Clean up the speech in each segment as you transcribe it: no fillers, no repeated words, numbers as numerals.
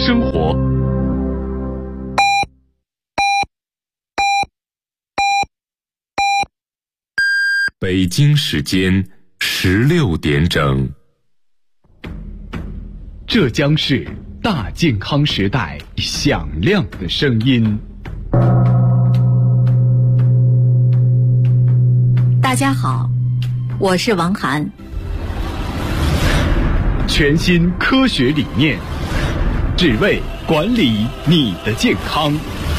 生活。北京时间16点整。这将是大健康时代响亮的声音。 大家好，我是王涵。 全新科学理念，只为管理你的健康，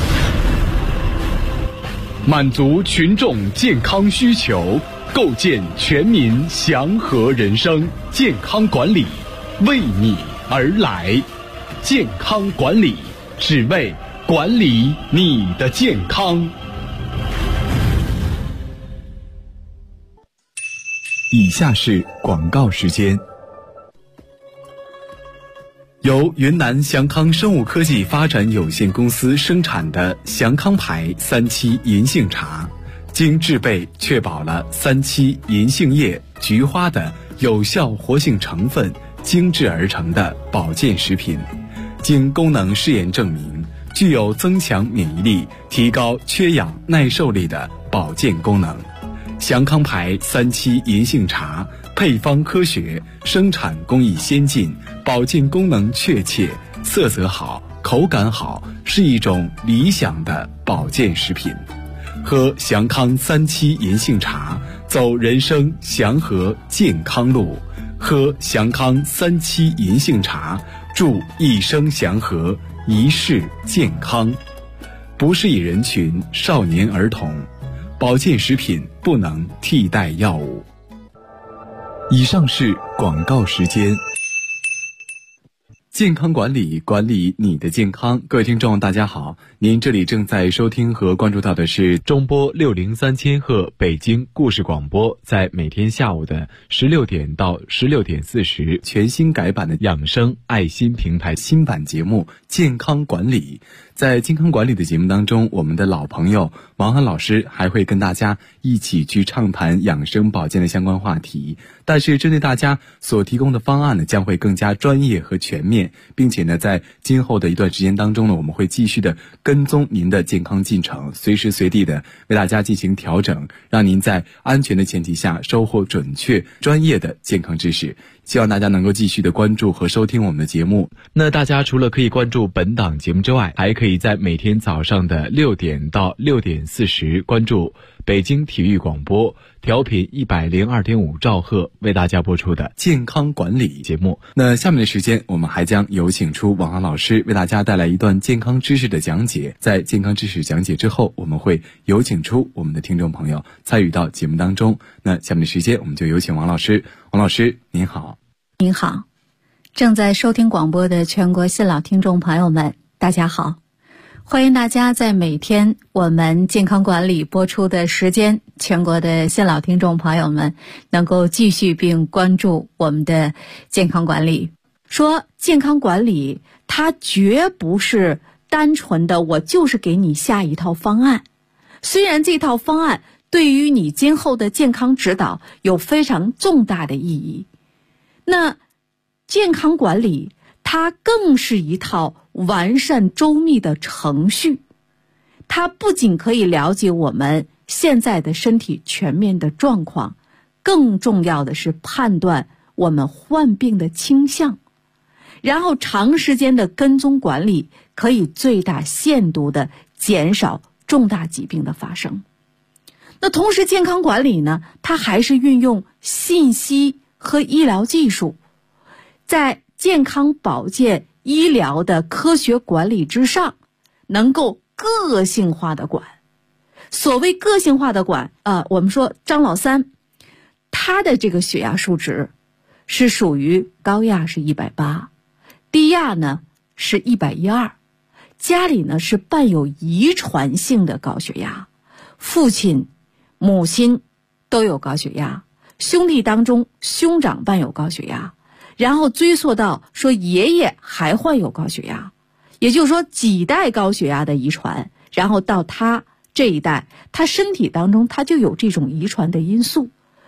满足群众健康需求，构建全民祥和人生。健康管理为你而来，健康管理只为管理你的健康。以下是广告时间。由云南祥康生物科技发展有限公司生产的祥康牌3七银杏茶，经制备确保了3七银杏叶、菊花的有效活性成分精制而成的保健食品，经功能试验证明，具有增强免疫力、提高缺氧耐受力的保健功能。祥康牌3七银杏茶配方科学，生产工艺先进，保健功能确切，色泽好，口感好，是一种理想的保健食品。喝祥康3七银杏茶，走人生祥和健康路。喝祥康3七银杏茶，祝一生祥和，一世健康。不适宜人群：少年儿童。保健食品不能替代药物。以上是广告时间。健康管理，管理你的健康。各位听众大家好，您这里正在收听和关注到的是中波603千赫北京故事广播，在每天下午的16点到16点40，全新改版的养生爱心平台新版节目健康管理。在健康管理的节目当中，我们的老朋友王涵老师还会跟大家一起去畅谈养生保健的相关话题，但是针对大家所提供的方案呢，将会更加专业和全面，并且呢，在今后的一段时间当中呢，我们会继续的跟踪您的健康进程，随时随地的为大家进行调整，让您在安全的前提下收获准确专业的健康知识。希望大家能够继续的关注和收听我们的节目。那大家除了可以关注本档节目之外，还可以在每天早上的6点到6点40关注北京体育广播调频102.5兆赫为大家播出的健康管理节目。那下面的时间，我们还将有请出王涵老师为大家带来一段健康知识的讲解。在健康知识讲解之后，我们会有请出我们的听众朋友参与到节目当中。那下面的时间，我们就有请王老师。王老师您好。 您好，正在收听广播的全国新老听众朋友们大家好，欢迎大家在每天我们健康管理播出的时间，全国的新老听众朋友们能够继续并关注我们的健康管理。说健康管理它绝不是单纯的我就是给你下一套方案，虽然这套方案对于你今后的健康指导有非常重大的意义，那健康管理它更是一套完善周密的程序，它不仅可以了解我们现在的身体全面的状况，更重要的是判断我们患病的倾向，然后长时间的跟踪管理可以最大限度的减少重大疾病的发生。那同时健康管理呢，它还是运用信息和医疗技术，在健康保健医疗的科学管理之上，能够个性化的管。所谓个性化的管，我们说张老三，他的这个血压数值是属于高压是180，低压呢是112，家里呢是伴有遗传性的高血压，父亲、母亲都有高血压，兄弟当中兄长伴有高血压，然后追溯到说爷爷还患有高血压，也就是说几代高血压的遗传，然后到他这一代，他身体当中他就有这种遗传的因素。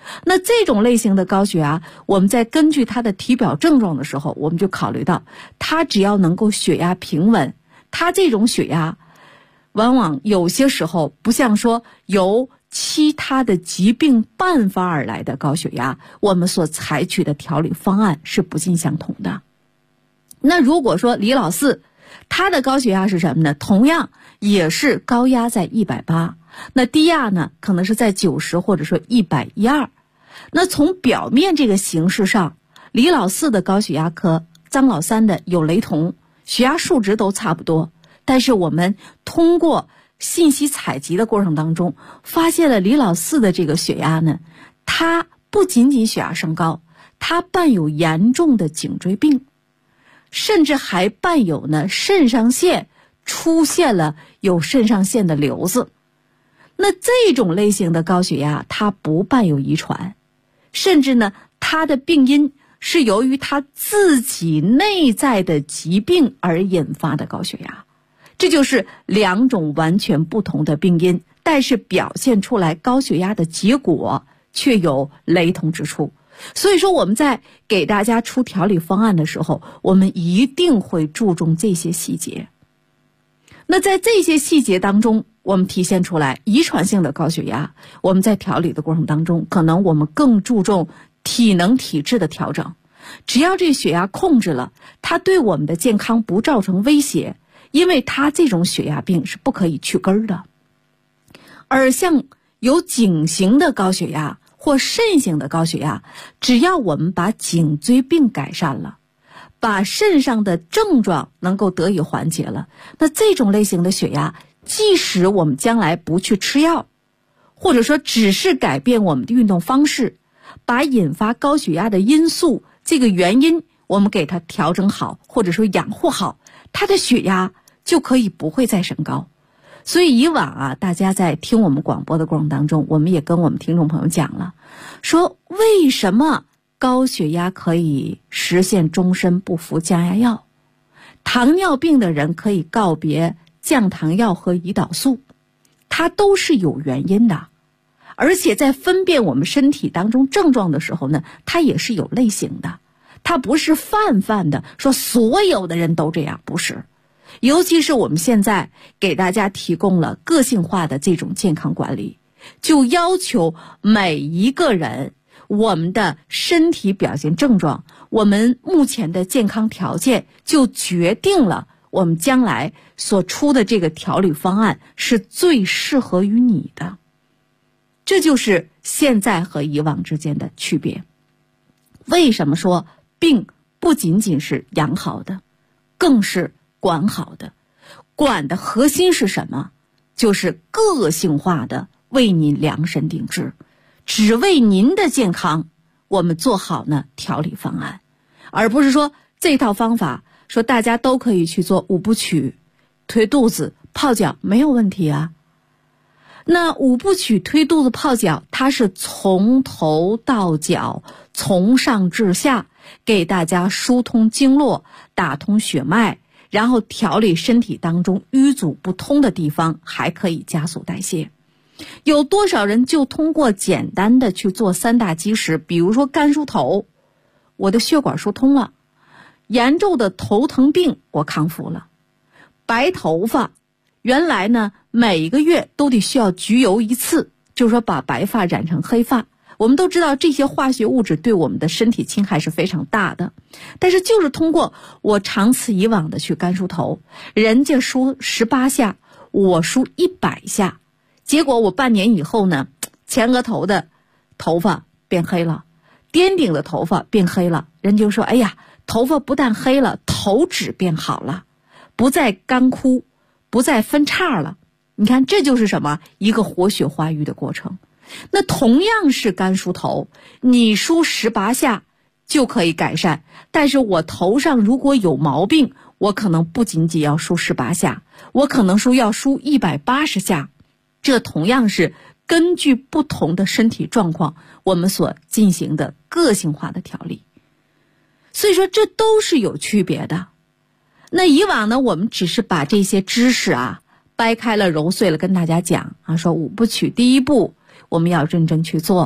那这种类型的高血压，我们在根据它的体表症状的时候，我们就考虑到它只要能够血压平稳，它这种血压往往有些时候不像说由其他的疾病伴发而来的高血压，我们所采取的调理方案是不尽相同的。那如果说李老四他的高血压是什么呢？同样也是高压在180，那低压呢可能是在90或者说112。那从表面这个形式上，李老四的高血压和张老三的有雷同，血压数值都差不多，但是我们通过信息采集的过程当中，发现了李老四的这个血压呢，他不仅仅血压升高，他伴有严重的颈椎病，甚至还伴有呢肾上腺出现了有肾上腺的瘤子。那这种类型的高血压，它不伴有遗传，甚至呢它的病因是由于他自己内在的疾病而引发的高血压。这就是两种完全不同的病因，但是表现出来高血压的结果却有雷同之处。所以说我们在给大家出调理方案的时候，我们一定会注重这些细节。那在这些细节当中，我们体现出来遗传性的高血压，我们在调理的过程当中，可能我们更注重体能体质的调整。只要这血压控制了，它对我们的健康不造成威胁，因为它这种血压病是不可以去根的。而像有颈型的高血压或肾型的高血压，只要我们把颈椎病改善了，把肾上的症状能够得以缓解了，那这种类型的血压，即使我们将来不去吃药，或者说只是改变我们的运动方式，把引发高血压的因素这个原因我们给它调整好，或者说养护好，它的血压就可以不会再升高。所以以往大家在听我们广播的过程当中，我们也跟我们听众朋友讲了，说为什么高血压可以实现终身不服降压药，糖尿病的人可以告别降糖药和胰岛素，它都是有原因的。而且在分辨我们身体当中症状的时候呢，它也是有类型的，它不是泛的说所有的人都这样，不是。尤其是我们现在给大家提供了个性化的这种健康管理，就要求每一个人，我们的身体表现症状，我们目前的健康条件，就决定了我们将来所出的这个调理方案是最适合于你的。这就是现在和以往之间的区别。为什么说病不仅仅是养好的，更是管好的？管的核心是什么？就是个性化的为您量身定制，只为您的健康，我们做好呢调理方案，而不是说这套方法说大家都可以去做5部曲，推肚子泡脚没有问题啊。那5部曲推肚子泡脚，它是从头到脚，从上至下，给大家疏通经络，打通血脉，然后调理身体当中淤阻不通的地方，还可以加速代谢。有多少人就通过简单的去做3大基石，比如说肝疏头，我的血管疏通了，严重的头疼病我康复了，白头发原来呢每个月都得需要焗油1次，就是说把白发染成黑发。我们都知道这些化学物质对我们的身体侵害是非常大的，但是就是通过我长此以往的去肝疏头，人家梳18下，我梳100下，结果我半年以后呢，前额头的头发变黑了，颠顶的头发变黑了，人就说哎呀，头发不但黑了，头质变好了，不再干枯，不再分叉了。你看这就是什么？一个活血化瘀的过程。那同样是肝疏头，你梳18下就可以改善，但是我头上如果有毛病，我可能不仅仅要梳18下，我可能说要梳180下。这同样是根据不同的身体状况，我们所进行的个性化的调理。所以说这都是有区别的。那以往呢，我们只是把这些知识掰开了揉碎了跟大家讲说5部曲第1步我们要认真去做，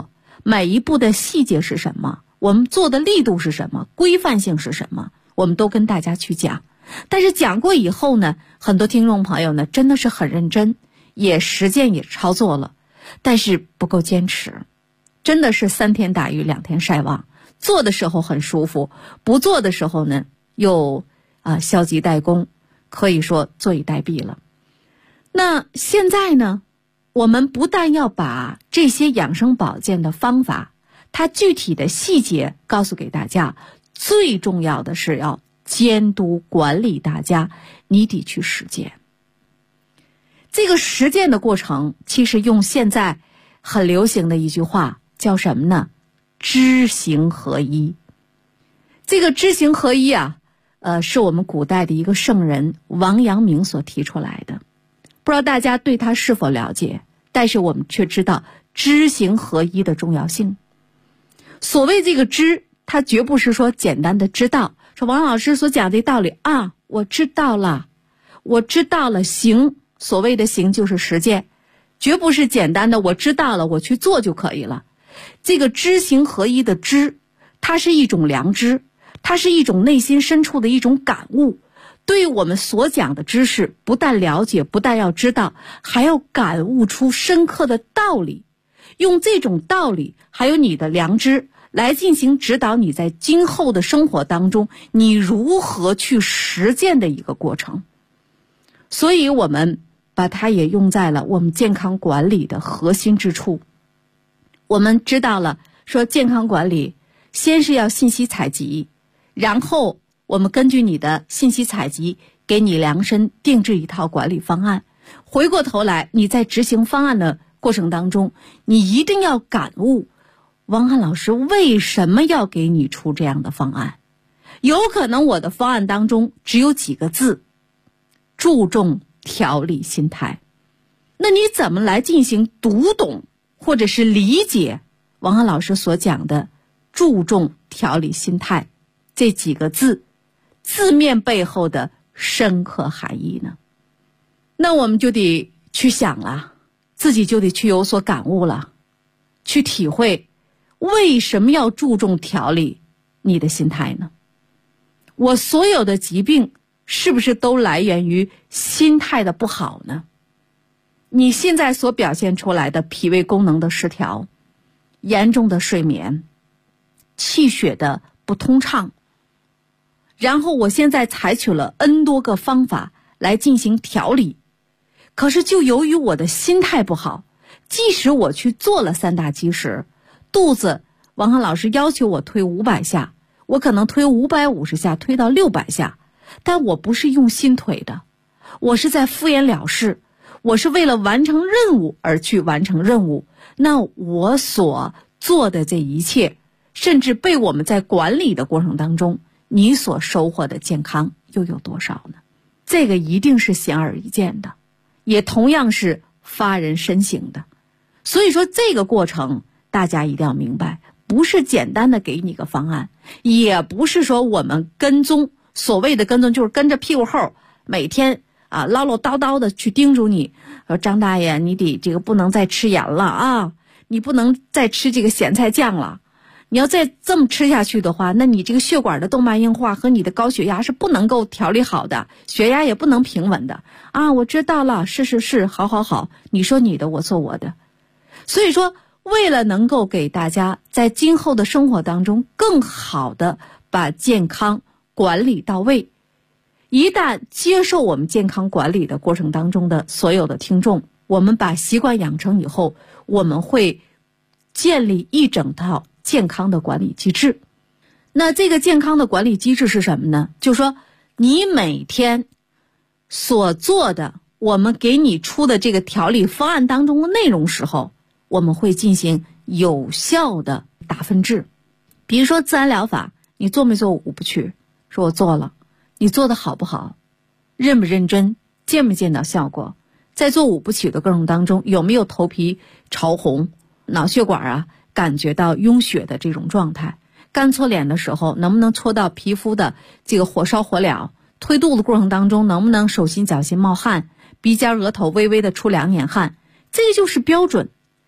每一步的细节是什么，我们做的力度是什么，规范性是什么，我们都跟大家去讲。但是讲过以后呢，很多听众朋友呢真的是很认真，也实践也操作了，但是不够坚持，真的是3天打鱼2天晒网，做的时候很舒服，不做的时候呢又消极怠工，可以说坐以待毙了。那现在呢，我们不但要把这些养生保健的方法，它具体的细节告诉给大家，最重要的是要监督管理大家，你得去实践。这个实践的过程，其实用现在很流行的一句话叫什么呢？知行合一。这个知行合一是我们古代的一个圣人王阳明所提出来的。不知道大家对他是否了解，但是我们却知道知行合一的重要性。所谓这个知，它绝不是说简单的知道，说王老师所讲的道理我知道了，行，所谓的行就是实践，绝不是简单的我知道了我去做就可以了。这个知行合一的知，它是一种良知，它是一种内心深处的一种感悟。对于我们所讲的知识，不但了解，不但要知道，还要感悟出深刻的道理，用这种道理还有你的良知来进行指导你在今后的生活当中你如何去实践的一个过程。所以我们把它也用在了我们健康管理的核心之处。我们知道了说健康管理先是要信息采集，然后我们根据你的信息采集给你量身定制一套管理方案。回过头来你在执行方案的过程当中，你一定要感悟王翰老师为什么要给你出这样的方案。有可能我的方案当中只有几个字，注重调理心态。那你怎么来进行读懂或者是理解王翰老师所讲的注重调理心态这几个字字面背后的深刻含义呢？那我们就得去想了，自己就得去有所感悟了，去体会为什么要注重调理你的心态呢？我所有的疾病是不是都来源于心态的不好呢？你现在所表现出来的脾胃功能的失调，严重的睡眠，气血的不通畅，然后我现在采取了 N 多个方法来进行调理，可是就由于我的心态不好，即使我去做了3大基石，肚子王翰老师要求我推500下，我可能推550下，推到600下，但我不是用心推的，我是在敷衍了事，我是为了完成任务而去完成任务。那我所做的这一切，甚至被我们在管理的过程当中，你所收获的健康又有多少呢？这个一定是显而易见的，也同样是发人深省的。所以说这个过程大家一定要明白，不是简单的给你个方案，也不是说我们跟踪，所谓的跟踪就是跟着屁股后每天唠唠叨叨的去叮嘱你，说张大爷你得这个不能再吃盐了你不能再吃这个咸菜酱了，你要再这么吃下去的话，那你这个血管的动脉硬化和你的高血压是不能够调理好的，血压也不能平稳的我知道了，是，好，你说你的，我做我的。所以说为了能够给大家在今后的生活当中更好的把健康管理到位，一旦接受我们健康管理的过程当中的所有的听众，我们把习惯养成以后，我们会建立一整套健康的管理机制。那这个健康的管理机制是什么呢？就是说你每天所做的，我们给你出的这个调理方案当中的内容时候，我们会进行有效的打分制。比如说自然疗法，你做没做5部曲？说我做了，你做的好不好？认不认真？见没见到效果？在做5部曲的过程当中，有没有头皮潮红，脑血管感觉到拥血的这种状态？干搓脸的时候，能不能搓到皮肤的这个火烧火燎？推肚子过程当中，能不能手心脚心冒汗？鼻尖额头微微的出2眼汗？这个就是标准。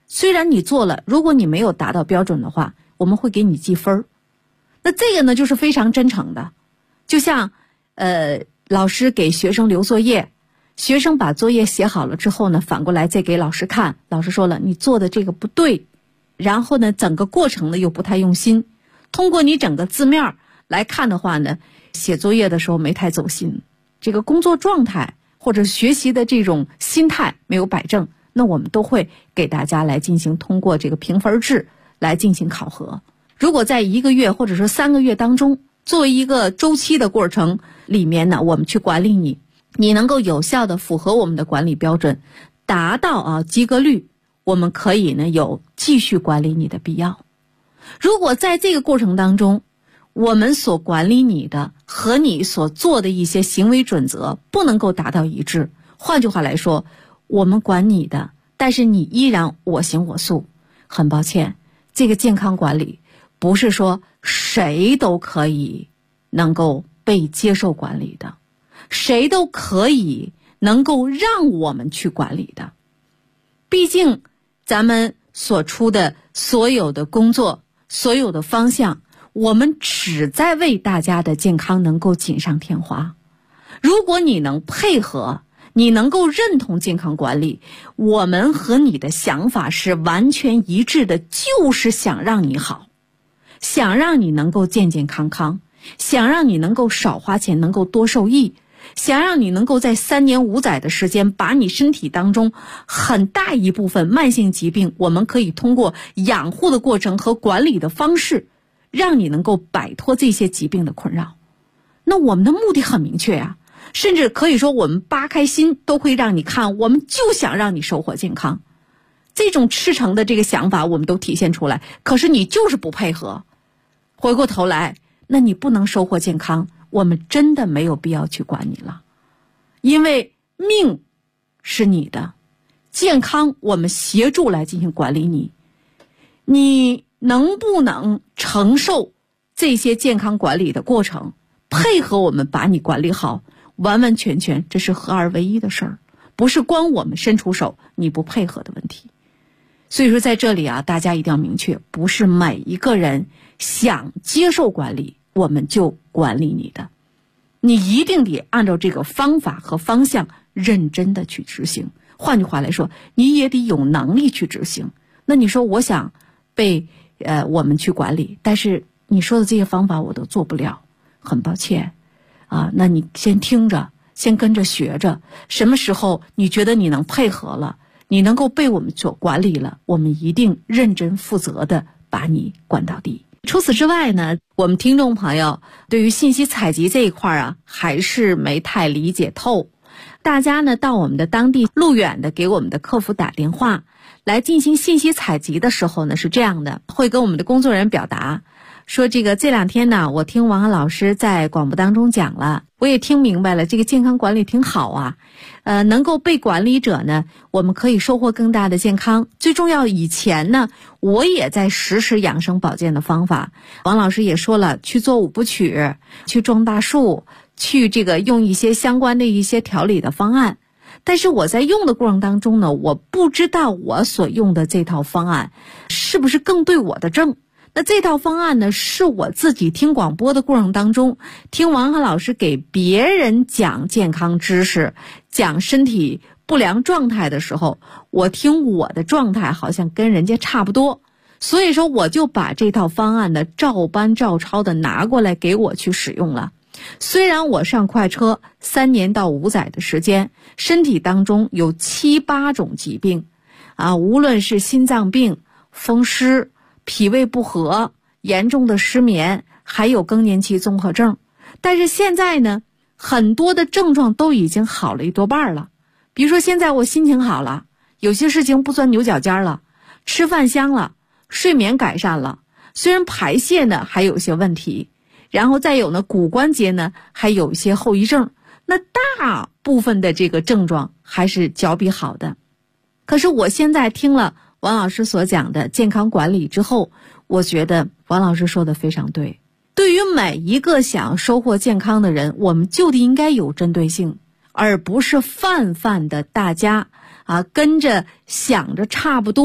虽然你做了，如果你没有达到标准的话，我们会给你记分。那这个呢就是非常真诚的，就像老师给学生留作业，学生把作业写好了之后呢，反过来再给老师看，老师说了你做的这个不对，然后呢整个过程呢又不太用心，通过你整个字面来看的话呢，写作业的时候没太走心，这个工作状态或者学习的这种心态没有摆正，那我们都会给大家来进行通过这个评分制来进行考核。如果在1个月或者说3个月当中，作为一个周期的过程里面呢，我们去管理你，你能够有效的符合我们的管理标准，达到及格率，我们可以呢有继续管理你的必要。如果在这个过程当中，我们所管理你的和你所做的一些行为准则不能够达到一致，换句话来说，我们管你的，但是你依然我行我素，很抱歉，这个健康管理不是说谁都可以能够被接受管理的，谁都可以能够让我们去管理的。毕竟咱们所出的所有的工作，所有的方向，我们只在为大家的健康能够锦上添花。如果你能配合，你能够认同健康管理，我们和你的想法是完全一致的，就是想让你好，想让你能够健健康康，想让你能够少花钱，能够多受益，想让你能够在3年5载的时间，把你身体当中很大一部分慢性疾病，我们可以通过养护的过程和管理的方式，让你能够摆脱这些疾病的困扰。那我们的目的很明确啊，甚至可以说我们扒开心都会让你看，我们就想让你收获健康。这种赤诚的这个想法我们都体现出来，可是你就是不配合，回过头来，那你不能收获健康，我们真的没有必要去管你了。因为命是你的，健康我们协助来进行管理你，你能不能承受这些健康管理的过程，配合我们把你管理好，完完全全这是合二为一的事儿，不是光我们伸出手你不配合的问题。所以说在这里大家一定要明确，不是每一个人想接受管理我们就管理你的，你一定得按照这个方法和方向认真的去执行。换句话来说，你也得有能力去执行。那你说我想被我们去管理，但是你说的这些方法我都做不了，很抱歉那你先听着，先跟着学着，什么时候你觉得你能配合了，你能够被我们所管理了，我们一定认真负责的把你管到底。除此之外呢，我们听众朋友对于信息采集这一块还是没太理解透。大家呢到我们的当地路远的给我们的客服打电话来进行信息采集的时候呢，是这样的，会跟我们的工作人员表达说，这2天呢我听王涵老师在广播当中讲了，我也听明白了，这个健康管理挺好啊，能够被管理者呢，我们可以收获更大的健康。最重要，以前呢我也在实施养生保健的方法，王老师也说了，去做5部曲，去种大树，去这个用一些相关的一些调理的方案。但是我在用的过程当中呢，我不知道我所用的这套方案是不是更对我的症。那这套方案呢，是我自己听广播的过程当中，听王涵老师给别人讲健康知识，讲身体不良状态的时候，我听我的状态好像跟人家差不多，所以说我就把这套方案呢照搬照抄的拿过来给我去使用了。虽然我上快车3年到5载的时间，身体当中有7、8种疾病无论是心脏病、风湿、脾胃不和、严重的失眠，还有更年期综合症，但是现在呢，很多的症状都已经好了1多半了。比如说现在我心情好了，有些事情不钻牛角尖了，吃饭香了，睡眠改善了，虽然排泄呢还有些问题，然后再有呢骨关节呢还有一些后遗症，那大部分的这个症状还是较比好的。可是我现在听了王老师所讲的健康管理之后，我觉得王老师说的非常对。对于每一个想收获健康的人，我们就得应该有针对性，而不是泛泛的大家跟着想着差不多，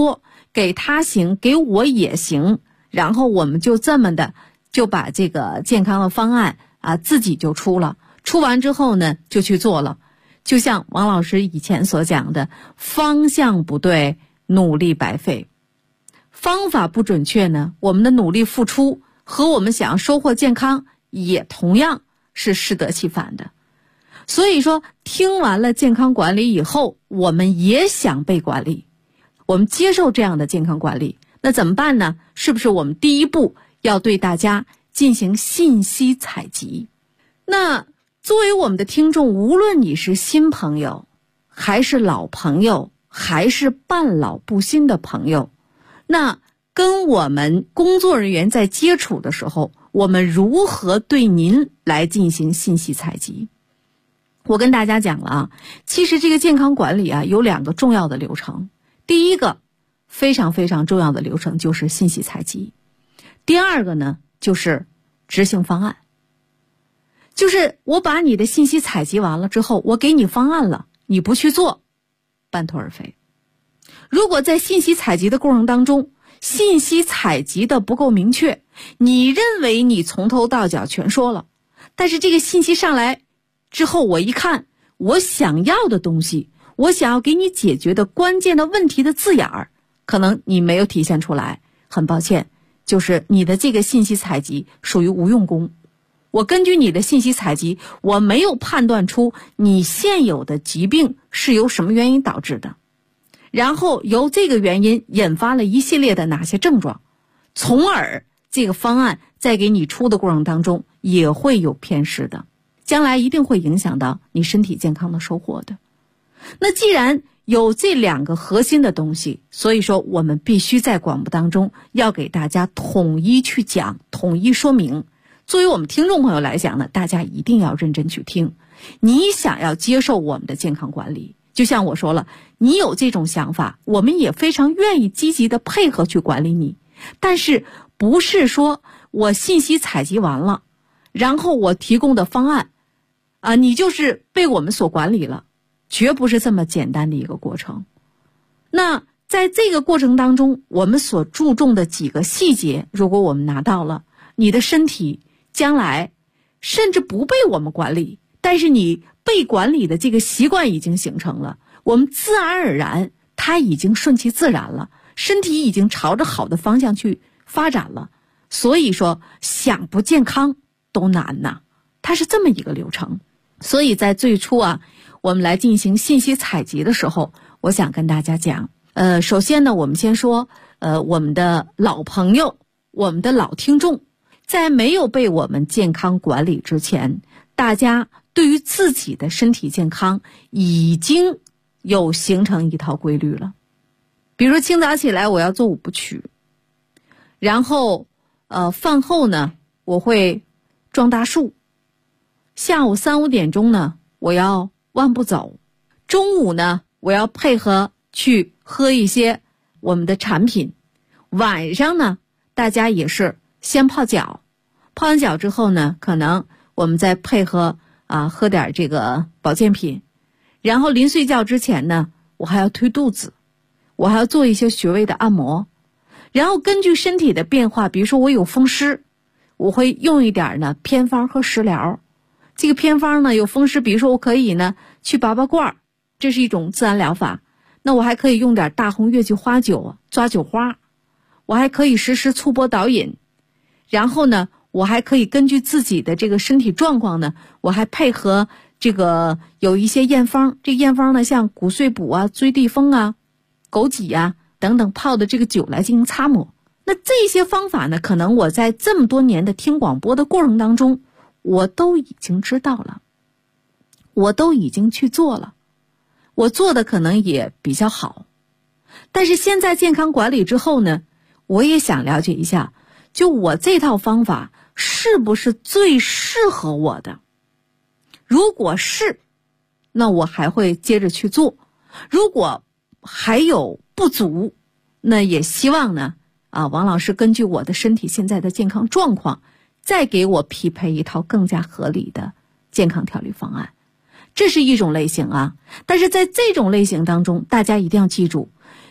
给他行，给我也行，然后我们就这么的就把这个健康的方案自己就出了，出完之后呢就去做了。就像王老师以前所讲的，方向不对，努力白费。方法不准确呢，我们的努力付出和我们想要收获健康也同样是适得其反的。所以说，听完了健康管理以后，我们也想被管理，我们接受这样的健康管理，那怎么办呢？是不是我们第一步要对大家进行信息采集？那作为我们的听众，无论你是新朋友还是老朋友，还是半老不新的朋友，那跟我们工作人员在接触的时候，我们如何对您来进行信息采集？我跟大家讲了其实这个健康管理有2个重要的流程。第一个非常非常重要的流程就是信息采集，第2个呢就是执行方案。就是我把你的信息采集完了之后，我给你方案了，你不去做，半途而废。如果在信息采集的过程当中，信息采集的不够明确，你认为你从头到脚全说了，但是这个信息上来之后，我一看，我想要的东西，我想要给你解决的关键的问题的字眼儿，可能你没有体现出来，很抱歉，就是你的这个信息采集属于无用功。我根据你的信息采集，我没有判断出你现有的疾病是由什么原因导致的，然后由这个原因引发了一系列的哪些症状，从而这个方案在给你出的过程当中也会有偏失的，将来一定会影响到你身体健康的收获的。那既然有这2个核心的东西，所以说我们必须在广播当中要给大家统一去讲，统一说明。作为我们听众朋友来讲呢，大家一定要认真去听。你想要接受我们的健康管理，就像我说了，你有这种想法，我们也非常愿意积极的配合去管理你。但是不是说我信息采集完了，然后我提供的方案你就是被我们所管理了，绝不是这么简单的一个过程。那在这个过程当中，我们所注重的几个细节，如果我们拿到了，你的身体将来甚至不被我们管理，但是你被管理的这个习惯已经形成了，我们自然而然它已经顺其自然了，身体已经朝着好的方向去发展了。所以说想不健康都难呐，它是这么一个流程。所以在最初我们来进行信息采集的时候，我想跟大家讲首先呢，我们先说我们的老朋友，我们的老听众，在没有被我们健康管理之前，大家对于自己的身体健康已经有形成一套规律了。比如清早起来我要做5步曲，然后饭后呢我会撞大树，下午3、5点钟呢我要万步走，中午呢我要配合去喝一些我们的产品，晚上呢大家也是先泡脚，泡完脚之后呢，可能我们再配合喝点这个保健品，然后临睡觉之前呢，我还要推肚子，我还要做一些穴位的按摩，然后根据身体的变化，比如说我有风湿，我会用一点呢偏方和食疗。这个偏方呢有风湿，比如说我可以呢去拔拔罐，这是一种自然疗法。那我还可以用点大红月季花酒抓酒花，我还可以实施粗波导引，然后呢我还可以根据自己的这个身体状况呢，我还配合这个有一些验方，这个验方呢像骨碎补追地风枸杞等等泡的这个酒来进行擦抹。那这些方法呢，可能我在这么多年的听广播的过程当中，我都已经知道了，我都已经去做了，我做的可能也比较好。但是现在健康管理之后呢，我也想了解一下，就我这套方法是不是最适合我的。如果是，那我还会接着去做，如果还有不足，那也希望呢王老师根据我的身体现在的健康状况，再给我匹配一套更加合理的健康调理方案。这是一种类型但是在这种类型当中，大家一定要记住，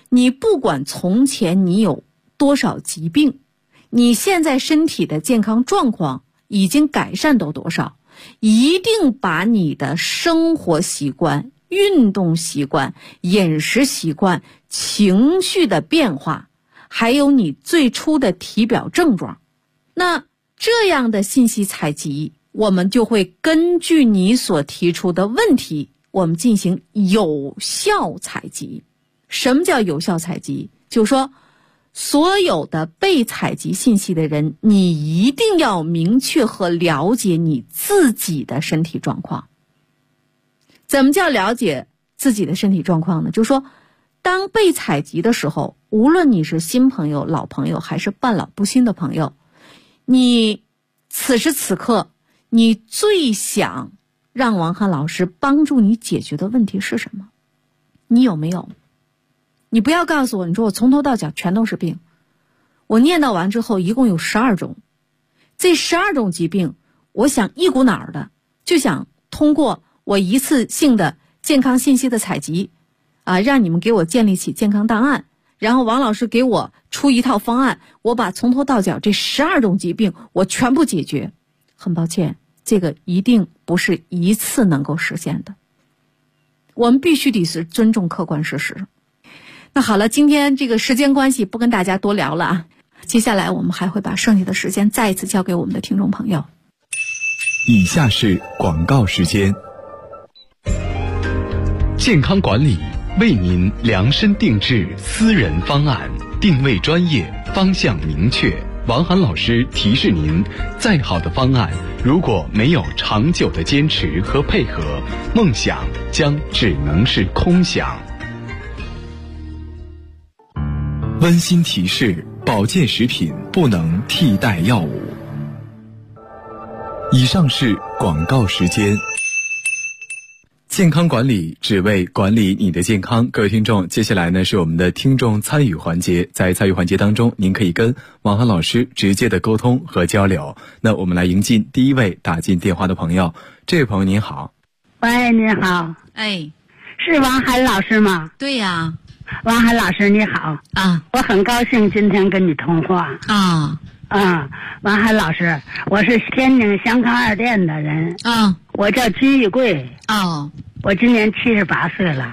你不管从前你有多少疾病，你现在身体的健康状况已经改善到多少，一定把你的生活习惯、运动习惯、饮食习惯、情绪的变化，还有你最初的体表症状，那这样的信息采集，我们就会根据你所提出的问题，我们进行有效采集。什么叫有效采集？就是说所有的被采集信息的人，你一定要明确和了解你自己的身体状况。怎么叫了解自己的身体状况呢？就是说当被采集的时候，无论你是新朋友、老朋友，还是半老不新的朋友，你此时此刻你最想让王翰老师帮助你解决的问题是什么？你有没有？你不要告诉我，你说我从头到脚全都是病。我念叨完之后一共有12种，这12种疾病我想一股脑儿的就想通过我一次性的健康信息的采集让你们给我建立起健康档案，然后王老师给我出一套方案，我把从头到脚这12种疾病我全部解决。很抱歉，这个一定不是一次能够实现的，我们必须得是尊重客观事实。那好了，今天这个时间关系不跟大家多聊了啊，接下来我们还会把剩下的时间再一次交给我们的听众朋友。 以下是广告时间。健康管理为您量身定制私人方案，定位专业，方向明确。王涵老师提示您，再好的方案如果没有长久的坚持和配合，梦想将只能是空想。温馨提示：保健食品不能替代药物。以上是广告时间。健康管理只为管理你的健康。各位听众，接下来呢是我们的听众参与环节。在参与环节当中，您可以跟王涵老师直接的沟通和交流。那我们来迎进第一位打进电话的朋友。这位朋友您好。 喂，您好。 哎， 是王涵老师吗？ 对呀。 王涵老师你好啊， 我很高兴今天跟你通话啊。 王涵老师，我是天津香康二店的人啊， 我叫居玉贵我今年78岁了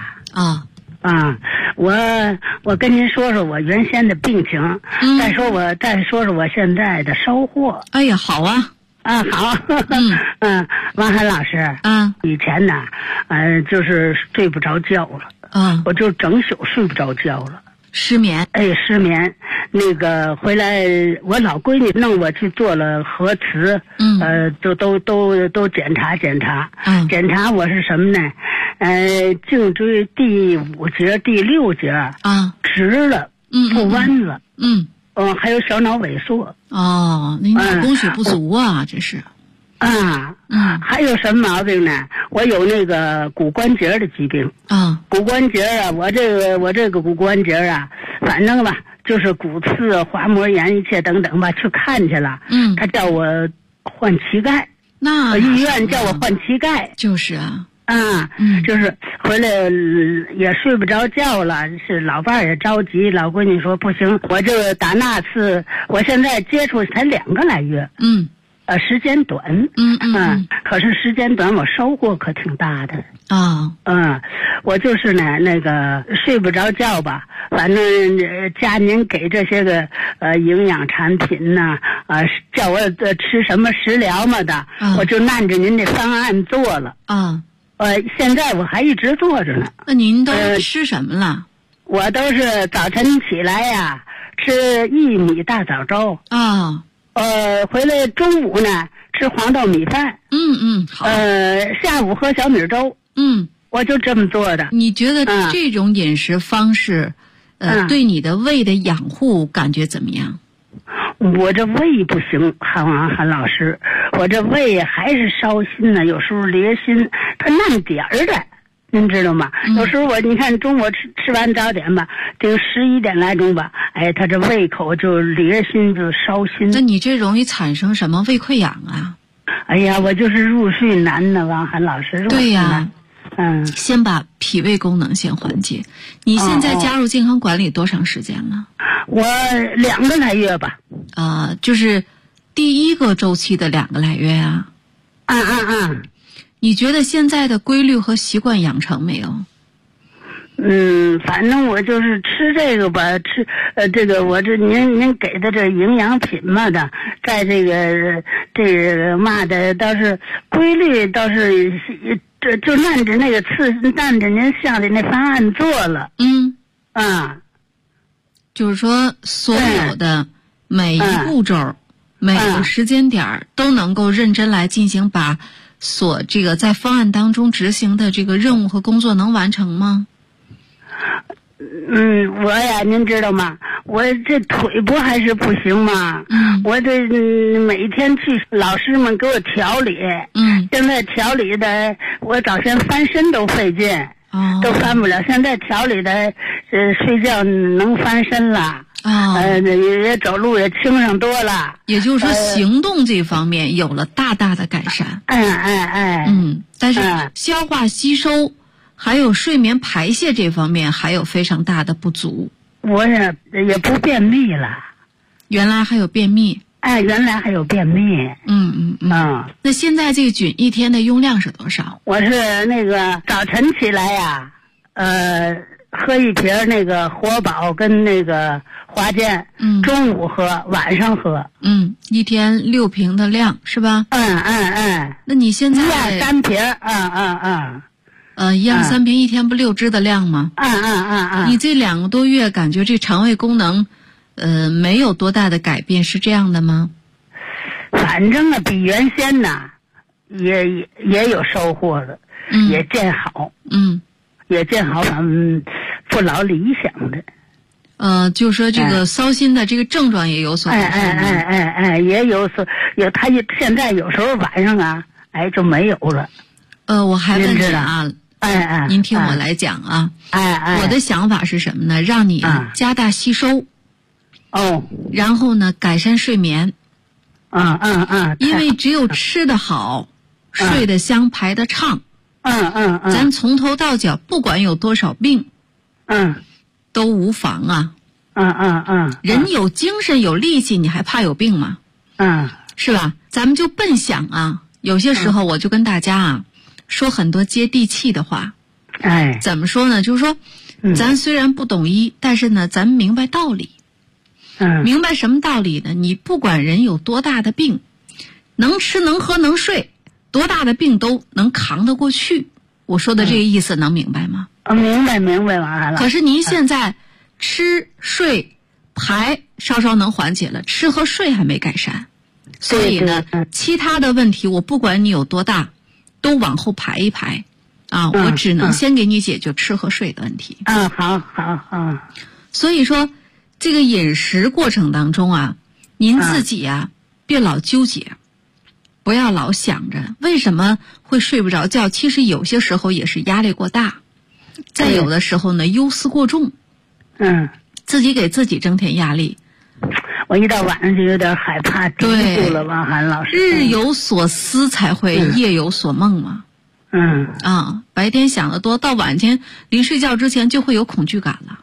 我跟您说说我原先的病情，再说说我现在的收获。 哎呀，好啊。 好。王涵老师以前呢就是睡不着觉了我就整宿睡不着觉了， 失眠。 失眠。那个回来我老闺女弄我去做了核磁都检查检查我是什么呢颈椎第5节第6节直了不弯了还有小脑萎缩您的供血不足这是还有什么毛病呢？我有那个骨关节的疾病骨关节我这个骨关节反正吧就是骨刺滑膜炎一切等等吧，去看去了他叫我换膝盖，那医院叫我换膝盖， 就是就是回来也睡不着觉了，是老伴儿也着急，老闺女说不行，我这打那次我现在接触才2个来月时间短可是时间短我收获可挺大的我就是呢那个睡不着觉吧，反正家您给这些个营养产品呢叫我吃什么食疗嘛的我就按着您的方案做了现在我还一直做着呢。 那您都吃什么了？ 我都是早晨起来呀吃薏米大枣粥回来中午呢吃黄豆米饭好下午喝小米粥我就这么做的。 你觉得这种饮食方式对你的胃的养护感觉怎么样？ 我这胃不行，韩老师，我这胃还是烧心呢，有时候咧心，它那点儿的，您知道吗？有时候你看中午吃完早点吧，得11点来钟吧，他这胃口就咧心，就烧心。 那你这容易产生什么胃溃疡啊？ 哎呀，我就是入睡难呢，王涵老师。 对呀。 先把脾胃功能先缓解。你现在加入健康管理多长时间了？ 我2个来月吧。 就是第1个周期的2个来月啊。你觉得现在的规律和习惯养成没有？ 反正我就是吃这个吧，吃这个我这您给的这营养品嘛的，在这个嘛的倒是规律倒是就按着那个按着您下的那方案做了。 就是说所有的每一步骤、每个时间点都能够认真来进行，把这个在方案当中执行的这个任务和工作能完成吗？ 我呀，您知道吗？我这腿不还是不行吗？我这每天去老师们给我调理。现在调理的我早先翻身都费劲。都翻不了。现在调理的睡觉能翻身了。也走路也轻省多了。 也就是说行动这方面有了大大的改善。但是消化吸收还有睡眠排泄这方面还有非常大的不足。 我也不便秘了。 原来还有便秘？ 原来还有便秘。 那现在这个菌一天的用量是多少？ 我是那个早晨起来呀，喝一瓶那个活宝跟那个华健，中午喝，晚上喝。 一天6瓶的量是吧？那你现在 1、2、3瓶 ？1、2、3瓶，一天不6支的量吗？你这2个多月感觉这肠胃功能，没有多大的改变，是这样的吗？ 反正比原先呢，也有收获的，也见好。也见好，反正不老理想的。 就说这个骚心的这个症状也有所改善。 也有他现在有时候晚上啊，就没有了。 我还问你啊。您听我来讲啊。我的想法是什么呢？让你加大吸收。然后呢，改善睡眠。因为只有吃得好，睡得香，排得畅。咱从头到脚，不管有多少病，都无妨啊。人有精神有力气，你还怕有病吗？是吧？咱们就笨想啊。有些时候我就跟大家说很多接地气的话。怎么说呢？就是说，咱虽然不懂医，但是呢，咱明白道理。明白什么道理呢？你不管人有多大的病，能吃能喝能睡，多大的病都能扛得过去。我说的这个意思能明白吗？ 明白，王海老师。 可是您现在吃睡排稍稍能缓解了，吃和睡还没改善，所以呢，其他的问题我不管你有多大，都往后排一排我只能先给你解决吃和睡的问题。 好。 所以说这个饮食过程当中您自己别老纠结，不要老想着为什么会睡不着觉，其实有些时候也是压力过大，再有的时候呢忧思过重，自己给自己增添压力。 我一到晚上就有点害怕，住了王涵老师。 日有所思才会夜有所梦嘛。白天想得多，到晚间临睡觉之前就会有恐惧感了。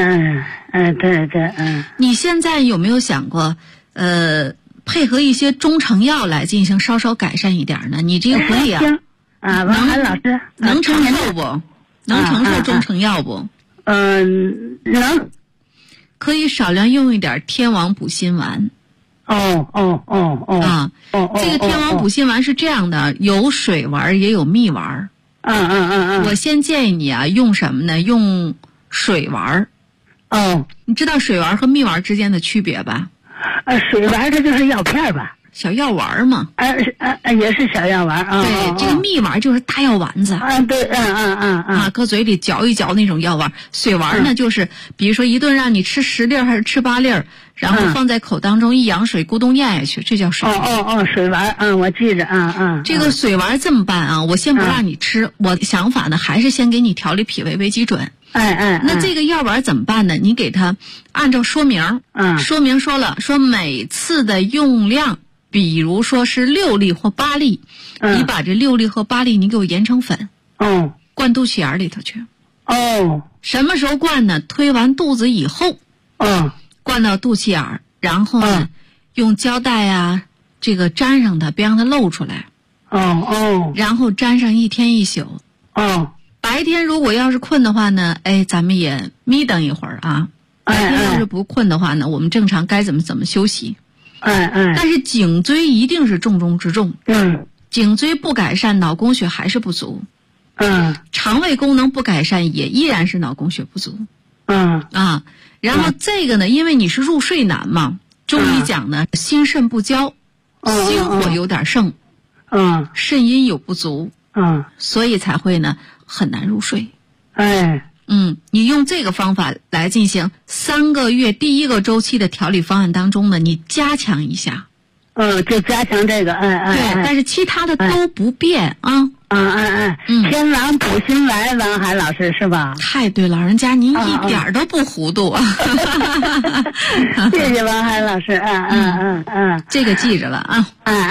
对。 你现在有没有想过配合一些中成药来进行稍稍改善一点呢？你这个魂力王涵老师能承受不？能承受中成药不？ 能。 可以少量用一点天王补心丸。这个天王补心丸是这样的，有水丸也有蜜丸。我先建议你用什么呢？用水丸。你知道水丸和蜜丸之间的区别吧？ 水丸它就是药片吧？ 小药丸嘛。 也是小药丸。 对，这个蜜丸就是大药丸子。 对， 搁嘴里嚼一嚼那种药丸。水丸呢，就是比如说一顿让你吃10粒还是吃8粒，然后放在口当中一羊水咕咚咽下去，这叫水丸。 水丸。我记着。 这个水丸这么办我先不让你吃，我的想法呢还是先给你调理脾胃为基准。那这个药丸怎么办呢？你给它按照说明，说明说了，说每次的用量，比如说是6粒或8粒，你把这6粒和8粒你给我研成粉。 灌肚脐眼里头去。 哦， 什么时候灌呢？推完肚子以后，灌到肚脐眼儿，然后呢，用胶带啊，这个粘上它，别让它露出来。然后粘上1天1宿。白天如果要是困的话呢，咱们也眯瞪一会儿啊。白天要是不困的话呢，我们正常该怎么休息。但是颈椎一定是重中之重。颈椎不改善，脑供血还是不足。肠胃功能不改善，也依然是脑供血不足。然后这个呢，因为你是入睡难嘛，中医讲呢，心肾不交，心火有点盛，肾阴有不足，所以才会呢很难入睡。你用这个方法来进行3个月第1个周期的调理方案当中呢，你加强一下。 就加强这个， 对，但是其他的都不变啊。 天王补心丸，王海老师是吧？ 太对，老人家您一点都不糊涂啊！ 谢谢王海老师， 这个记着了啊。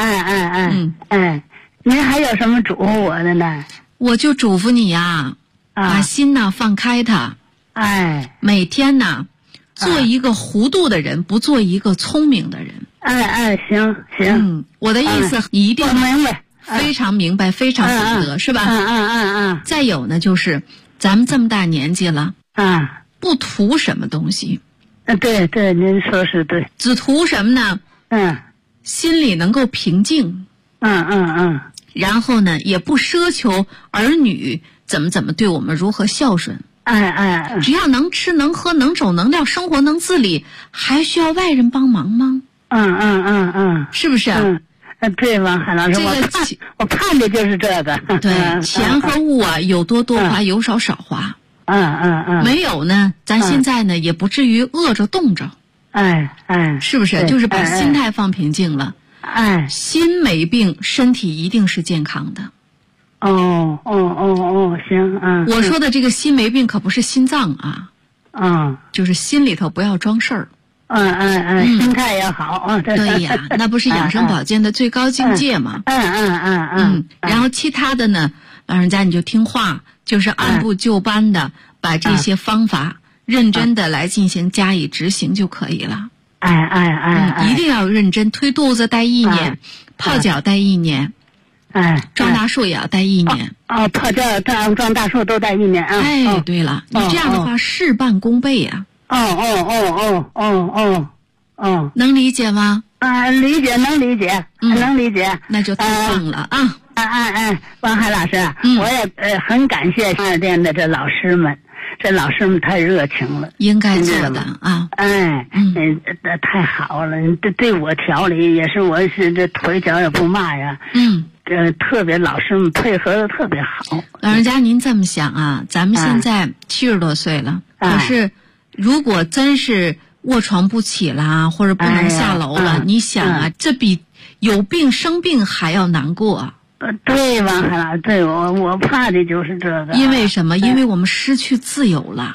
您还有什么嘱咐我的呢？ 我就嘱咐你呀，把心呢放开它。每天呢，做一个糊涂的人，不做一个聪明的人。 行。 我的意思你一定明白。 非常明白，非常懂得，是吧？再有呢，就是咱们这么大年纪了，不图什么东西。 对，您说是对。 只图什么呢？心里能够平静。然后呢，也不奢求儿女怎么对我们如何孝顺。只要能吃能喝能走能撂，生活能自理，还需要外人帮忙吗？是不是？ 对，王海老师，我盼的就是这个。 对，钱和物啊，有多花，有少花。没有呢，咱现在呢也不至于饿着冻着。是不是？就是把心态放平静了。心没病，身体一定是健康的。 行。 我说的这个心没病，可不是心脏啊。就是心里头不要装事儿。 心态也好。 对呀，那不是养生保健的最高境界吗？然后其他的呢，老人家你就听话，就是按部就班的把这些方法认真的来进行加以执行就可以了。一定要认真，推肚子待1年，泡脚待1年，撞大树也要待1年。 泡脚、撞大树都待1年。 对了，你这样的话事半功倍呀。能理解吗？ 能理解，能理解。 那就太棒了啊！ 王海老师，我也很感谢2店的这老师们太热情了， 应该做的啊。 太好了，对我调理也是，我是这腿脚也不嘛呀。特别老师们配合的特别好。 老人家您这么想啊，咱们现在70多岁了，可是如果真是卧床不起啦，或者不能下楼了，你想啊，这比有病生病还要难过啊。 对，王海老师，对，我怕的就是这个。 因为什么？因为我们失去自由了。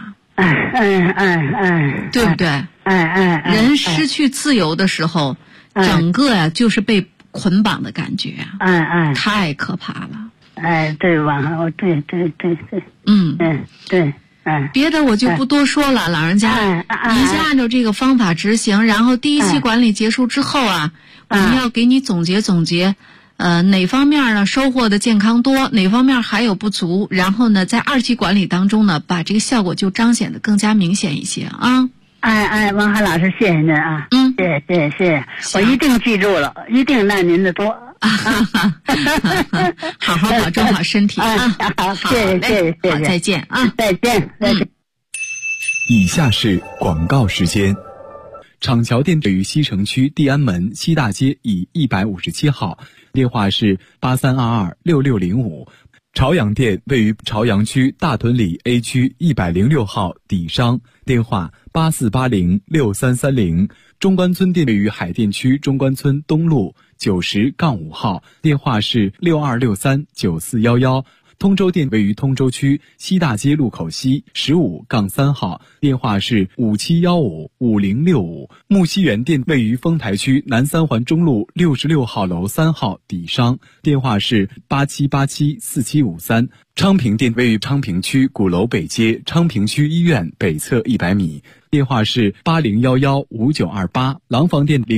对不对？人失去自由的时候，整个呀就是被捆绑的感觉啊。太可怕了。 对，王海老师，对。对。 别的我就不多说了，老人家，你先按照这个方法执行，然后第1期管理结束之后啊，我们要给你总结，哪方面呢收获的健康多，哪方面还有不足，然后呢在2期管理当中呢，把这个效果就彰显的更加明显一些啊。 王海老师，谢谢您啊。谢谢，我一定记住了，一定按您的多。 好好保重好身体啊！ 好，谢谢， 好，再见啊！ 再见。 以下是广告时间。厂桥店位于西城区地安门西大街以157号，电话是83226605。朝阳店位于朝阳区大屯里 A 区106号底商，电话84806330。中关村店位于海淀区中关村东路90-5号，电话是62639411。 通州店位于通州区西大街路口西15-3号，电话是57155065。木樨园店位于丰台区南三环中路66号楼3号底商，电话是87874753。昌平店位于昌平区鼓楼北街昌平区医院北侧100米，电话是80115928。廊坊店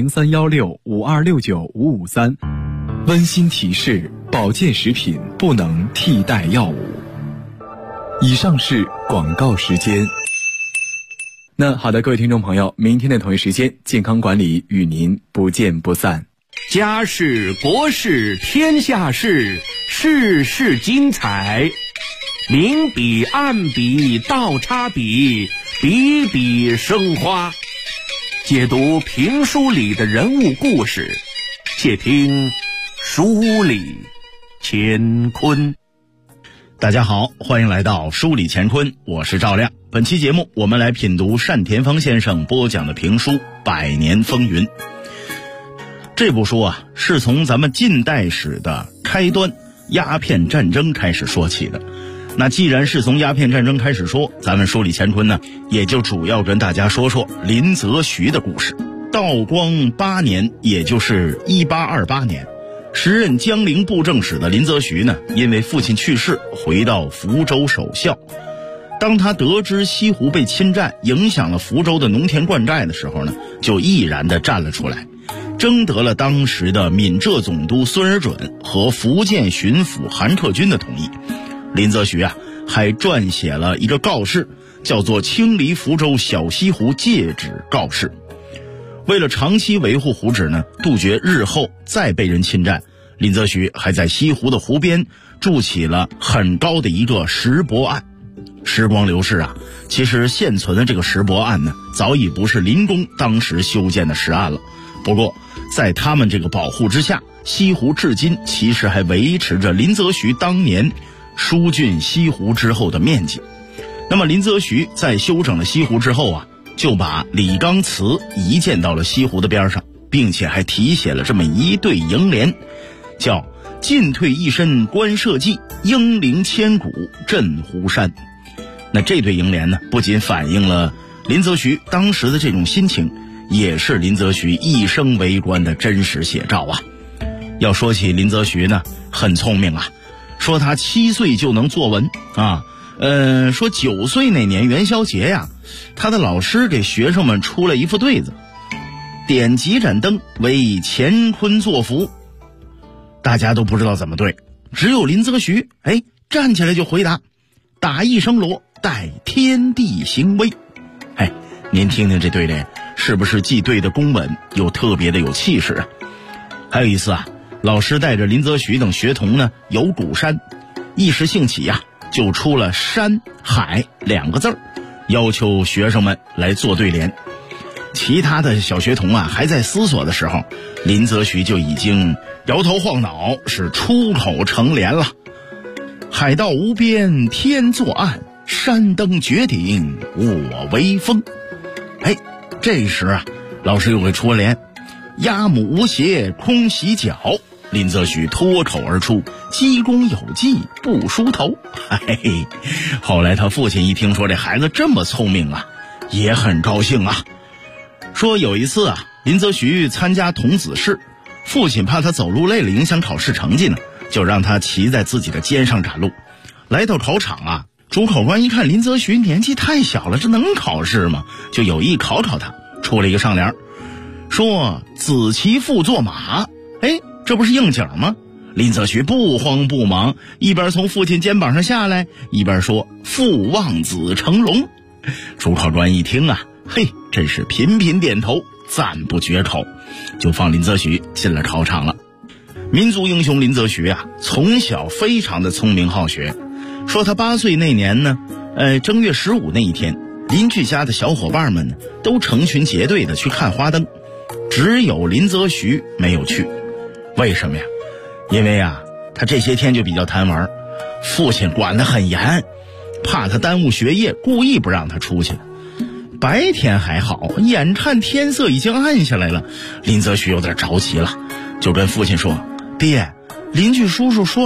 031652695553。温馨提示：保健食品不能替代药物。以上是广告时间。那好的，各位听众朋友，明天的同一时间，健康管理与您不见不散。 家事国事天下事，事事精彩。明笔暗笔倒插笔，笔笔生花。解读评书里的人物故事，且听书里乾坤。 大家好，欢迎来到书里乾坤，我是赵亮。本期节目我们来品读单田芳先生播讲的评书《百年风云》。这部书啊，是从咱们近代史的开端鸦片战争开始说起的。那既然是从鸦片战争开始说，咱们书里乾坤呢，也就主要跟大家说说林则徐的故事。道光8年，也就是1828年，时任江陵布政使的林则徐呢，因为父亲去世，回到福州守孝。当他得知西湖被侵占，影响了福州的农田灌溉的时候呢，就毅然地站了出来，征得了当时的闽浙总督孙尔准和福建巡抚韩克军的同意。林则徐啊，还撰写了一个告示，叫做《清理福州小西湖戒旨告示》。为了长期维护湖址呢，杜绝日后再被人侵占，林则徐还在西湖的湖边筑起了很高的一个石泊岸。时光流逝啊，其实现存的这个石泊岸呢，早已不是林公当时修建的石岸了。不过在他们这个保护之下，西湖至今其实还维持着林则徐当年疏浚西湖之后的面积。那么林则徐在修整了西湖之后啊，就把李纲祠移建到了西湖的边上，并且还题写了这么一对楹联，叫进退一身观社稷，英灵千古镇湖山。那这对楹联呢，不仅反映了林则徐当时的这种心情，也是林则徐一生为官的真实写照啊。要说起林则徐呢，很聪明啊，说他7岁就能作文啊，说9岁那年元宵节呀，他的老师给学生们出了一副对子：点几盏灯为乾坤作福。大家都不知道怎么对，只有林则徐站起来就回答：打一声锣，待天地行威。您听听这对联，是不是既对的公稳，又特别的有气势啊？还有一次啊，老师带着林则徐等学童呢游鼓山，一时兴起呀，就出了山海2个字，要求学生们来做对联。其他的小学童啊还在思索的时候，林则徐就已经摇头晃脑，是出口成联了：海道无边天作岸，山登绝顶我威风。这时啊，老师又给出了联：鸭母无鞋空洗脚。林则徐脱口而出：鸡公有技不梳头。后来他父亲一听说这孩子这么聪明啊，也很高兴啊。说有一次啊，林则徐参加童子试，父亲怕他走路累了影响考试成绩呢，就让他骑在自己的肩上赶路。来到考场啊，主考官一看林则徐年纪太小了，这能考试吗？就有意考考他，出了一个上联，说子骑父作马。这不是应景吗？林则徐不慌不忙，一边从父亲肩膀上下来，一边说父望子成龙。主考官一听啊，真是频频点头，赞不绝口，就放林则徐进了考场了。民族英雄林则徐啊，从小非常的聪明好学。说他8岁那年呢，正月15那一天，邻居家的小伙伴们呢都成群结队的去看花灯，只有林则徐没有去。为什么呀？因为啊，他这些天就比较贪玩，父亲管得很严，怕他耽误学业，故意不让他出去。白天还好，眼看天色已经暗下来了，林则徐有点着急了，就跟父亲说：爹，邻居叔叔说了，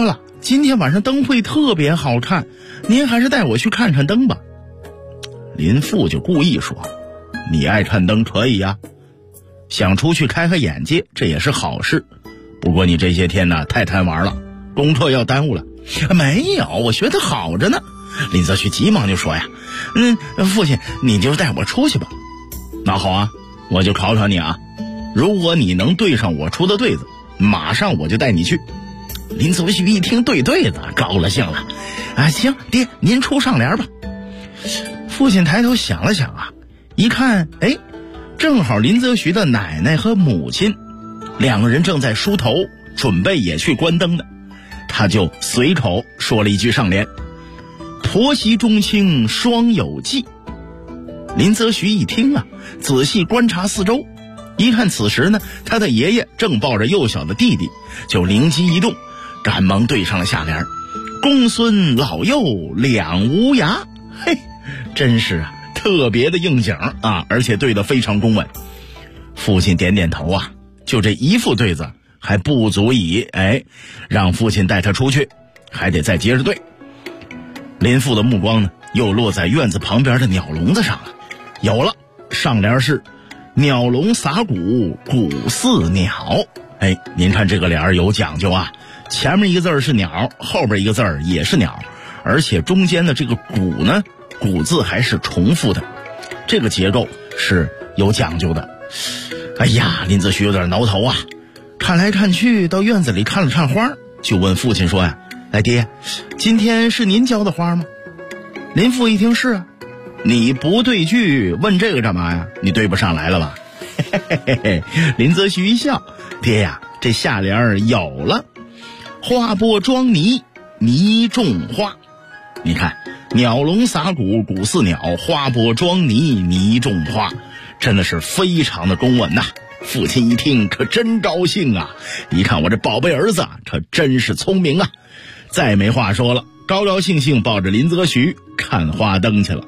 今天晚上灯会特别好看，您还是带我去看看灯吧。林父就故意说，你爱看灯可以呀，想出去开开眼界，这也是好事。不过你这些天呢太贪玩了，功课要耽误了。没有，我学得好着呢。林则徐急忙就说呀，父亲你就带我出去吧。那好啊，我就考考你啊，如果你能对上我出的对子，马上我就带你去。林则徐一听对子，高了兴了。行，爹您出上联吧。父亲抬头想了想啊，一看，正好林则徐的奶奶和母亲两个人正在梳头，准备也去关灯呢。他就随口说了一句上联，婆媳中亲双有忌。林则徐一听啊，仔细观察四周，一看此时呢，他的爷爷正抱着幼小的弟弟，就灵机一动，赶忙对上了下联，公孙老幼两无涯。嘿，真是啊，特别的应景啊，而且对得非常公稳。父亲点点头啊，就这一副对子还不足以让父亲带他出去，还得再接着对。林父的目光呢又落在院子旁边的鸟笼子上了。有了，上联是鸟笼撒谷，谷似鸟。您看这个联儿有讲究啊，前面一个字是鸟，后边一个字也是鸟，而且中间的这个谷呢，谷字还是重复的，这个结构是有讲究的。林则徐有点挠头啊，看来看去到院子里看了看花，就问父亲说呀，爹，今天是您浇的花吗？林父一听是啊。你不对句问这个干嘛呀？你对不上来了吧？林则徐一笑，爹呀，这下联有了，花播装泥，泥种花。你看，鸟笼撒谷，谷似鸟，花播装泥，泥种花，真的是非常的公稳呐。父亲一听可真高兴啊，一看我这宝贝儿子可真是聪明啊，再没话说了，高高兴兴抱着林则徐看花灯去了。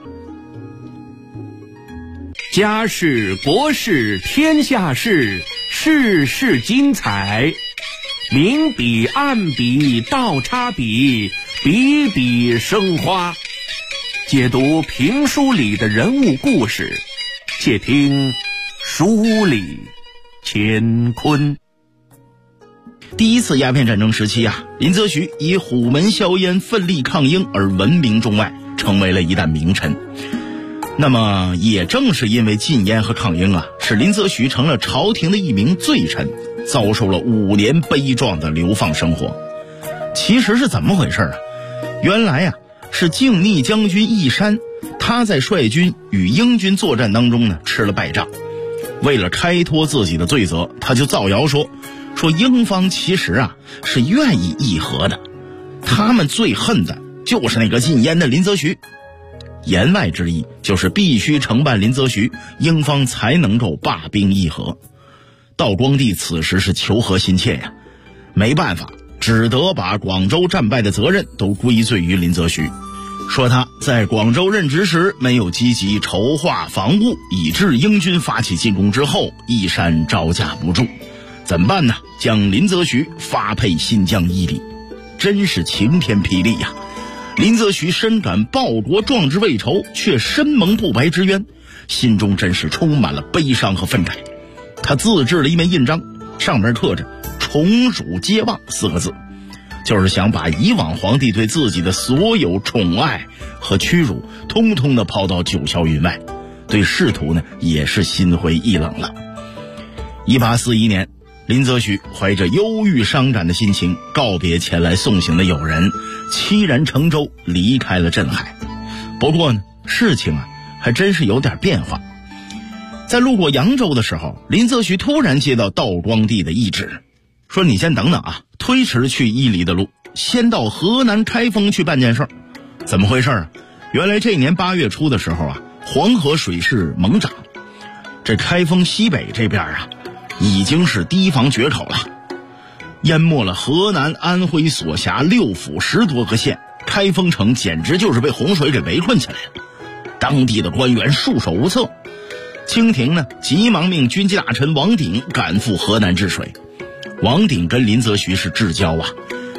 家事国事天下事，事事精彩，明笔暗笔倒插笔，笔笔生花。解读评书里的人物故事，且听书里乾坤。 第一次鸦片战争时期啊，林则徐以虎门销烟奋力抗英而闻名中外，成为了一代名臣。那么也正是因为禁烟和抗英啊，使林则徐成了朝廷的一名罪臣，遭受了5年悲壮的流放生活。其实是怎么回事啊？原来啊，是靖逆将军义山，他在率军与英军作战当中呢吃了败仗，为了开脱自己的罪责，他就造谣说英方其实啊是愿意议和的，他们最恨的就是那个禁烟的林则徐。言外之意就是必须承办林则徐，英方才能够罢兵议和。道光帝此时是求和心切呀，没办法，只得把广州战败的责任都归罪于林则徐，说他在广州任职时没有积极筹划防务，以致英军发起进攻之后，义山招架不住。怎么办呢？将林则徐发配新疆伊犁，真是晴天霹雳呀！林则徐深感报国壮志未酬，却身蒙不白之冤，心中真是充满了悲伤和愤慨。他自制了一枚印章，上面刻着宠辱皆忘4个字，就是想把以往皇帝对自己的所有宠爱和屈辱通通的抛到九霄云外，对仕途呢也是心灰意冷了。1841年，林则徐怀着忧郁伤感的心情告别前来送行的友人，凄然乘舟离开了镇海。不过呢，事情啊还真是有点变化。在路过扬州的时候，林则徐突然接到道光帝的懿旨，说你先等等啊，推迟去伊犁的路，先到河南开封去办件事。怎么回事啊？原来这年8月初的时候啊，黄河水势猛涨，这开封西北这边啊已经是堤防决口了，淹没了河南、安徽所辖6府10多个县，开封城简直就是被洪水给围困起来了。当地的官员束手无策，清廷呢急忙命军机大臣王鼎赶赴河南治水。王鼎跟林则徐是至交啊，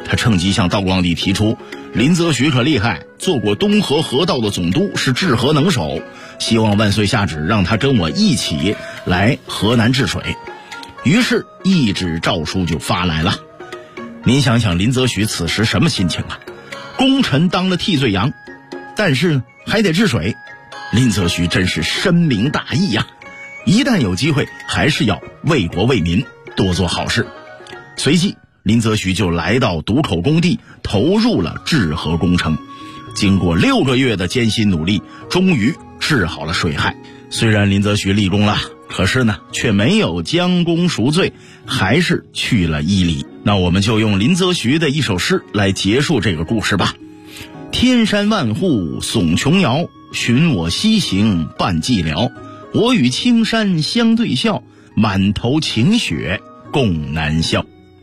他趁机向道光帝提出，林则徐可厉害，做过东河河道的总督，是治河能手，希望万岁下旨让他跟我一起来河南治水。于是一纸诏书就发来了。您想想林则徐此时什么心情啊？功臣当了替罪羊，但是还得治水，林则徐真是深明大义呀，一旦有机会还是要为国为民多做好事。随即林则徐就来到渡口工地，投入了治河工程。经过6个月的艰辛努力，终于治好了水害。虽然林则徐立功了，可是呢却没有将功赎罪，还是去了伊犁。那我们就用林则徐的一首诗来结束这个故事吧。天山万户耸琼瑶，寻我西行伴寂寥。我与青山相对笑，满头晴雪共南笑。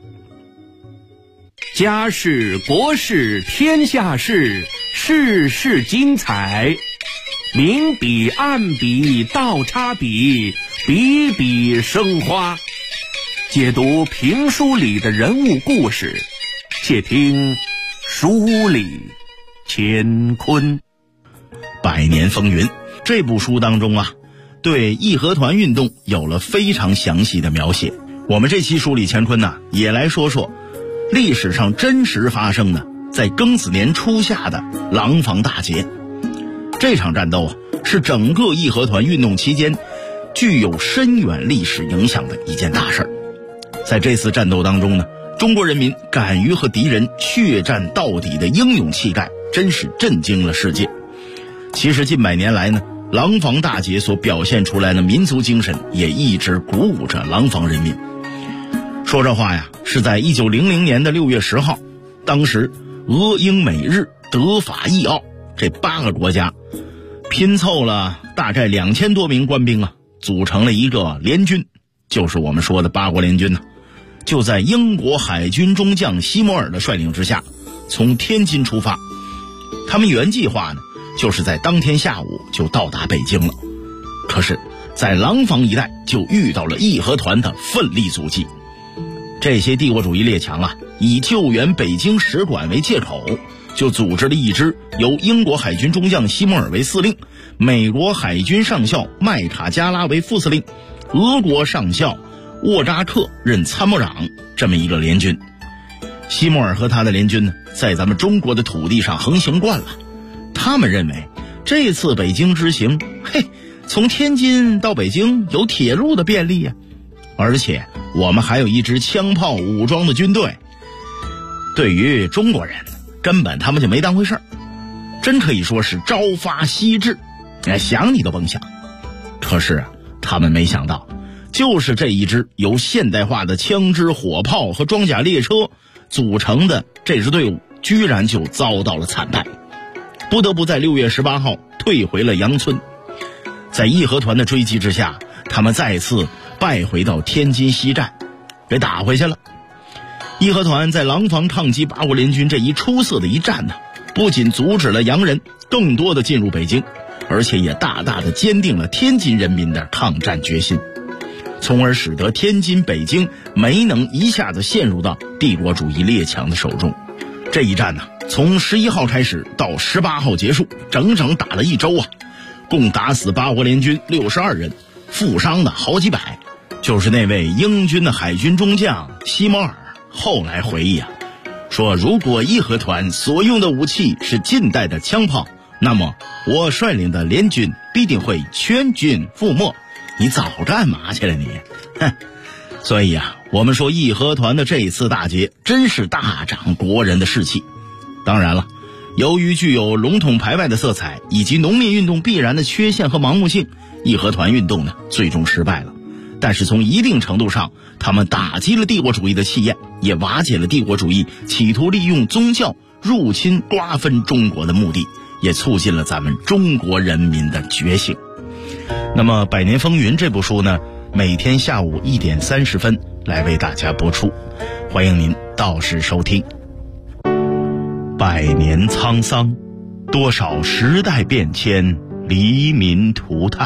家事国事天下事，事事精彩。明笔暗笔倒插笔，笔笔生花。解读评书里的人物故事，且听书里乾坤。 百年风云这部书当中啊，对义和团运动有了非常详细的描写。我们这期书里乾坤呢，也来说说历史上真实发生的在庚子年初夏的廊坊大捷。这场战斗啊，是整个义和团运动期间具有深远历史影响的一件大事。在这次战斗当中呢，中国人民敢于和敌人血战到底的英勇气概，真是震惊了世界。其实近100年来呢，廊坊大捷所表现出来的民族精神也一直鼓舞着廊坊人民。说这话呀，是在1900年的6月10号，当时俄英美日德法意奥这8个国家拼凑了大概2000多名官兵啊，组成了一个联军，就是我们说的8国联军呢。就在英国海军中将西摩尔的率领之下，从天津出发。他们原计划呢，就是在当天下午就到达北京了。可是在廊坊一带就遇到了义和团的奋力阻击。这些帝国主义列强啊，以救援北京使馆为借口，就组织了一支由英国海军中将西摩尔为司令，美国海军上校麦卡加拉为副司令，俄国上校沃扎克任参谋长，这么一个联军。西摩尔和他的联军呢，在咱们中国的土地上横行惯了，他们认为这次北京之行，从天津到北京有铁路的便利呀，而且我们还有一支枪炮武装的军队。对于中国人，根本他们就没当回事儿，真可以说是朝发夕至，想你都甭想。可是啊，他们没想到，就是这一支由现代化的枪支、火炮和装甲列车组成的这支队伍，居然就遭到了惨败，不得不在6月18号退回了杨村。在义和团的追击之下，他们再次败回到天津西站，给打回去了。义和团在廊坊抗击8国联军这一出色的一战呢，不仅阻止了洋人更多的进入北京，而且也大大的坚定了天津人民的抗战决心，从而使得天津、北京没能一下子陷入到帝国主义列强的手中。这一战呢，从11号开始到18号结束，整整打了1周啊，共打死8国联军62人，负伤的好几百。就是那位英军的海军中将西摩尔后来回忆啊，说如果义和团所用的武器是近代的枪炮，那么我率领的联军必定会全军覆没。你早干嘛去了你？所以啊，我们说义和团的这一次大捷真是大长国人的士气。当然了，由于具有笼统排外的色彩以及农民运动必然的缺陷和盲目性，义和团运动呢最终失败了。但是从一定程度上，他们打击了帝国主义的气焰，也瓦解了帝国主义企图利用宗教入侵瓜分中国的目的，也促进了咱们中国人民的觉醒。那么《百年风云》这部书呢，每天下午1点30分来为大家播出，欢迎您到时收听。100年沧桑，多少时代变迁，黎民涂炭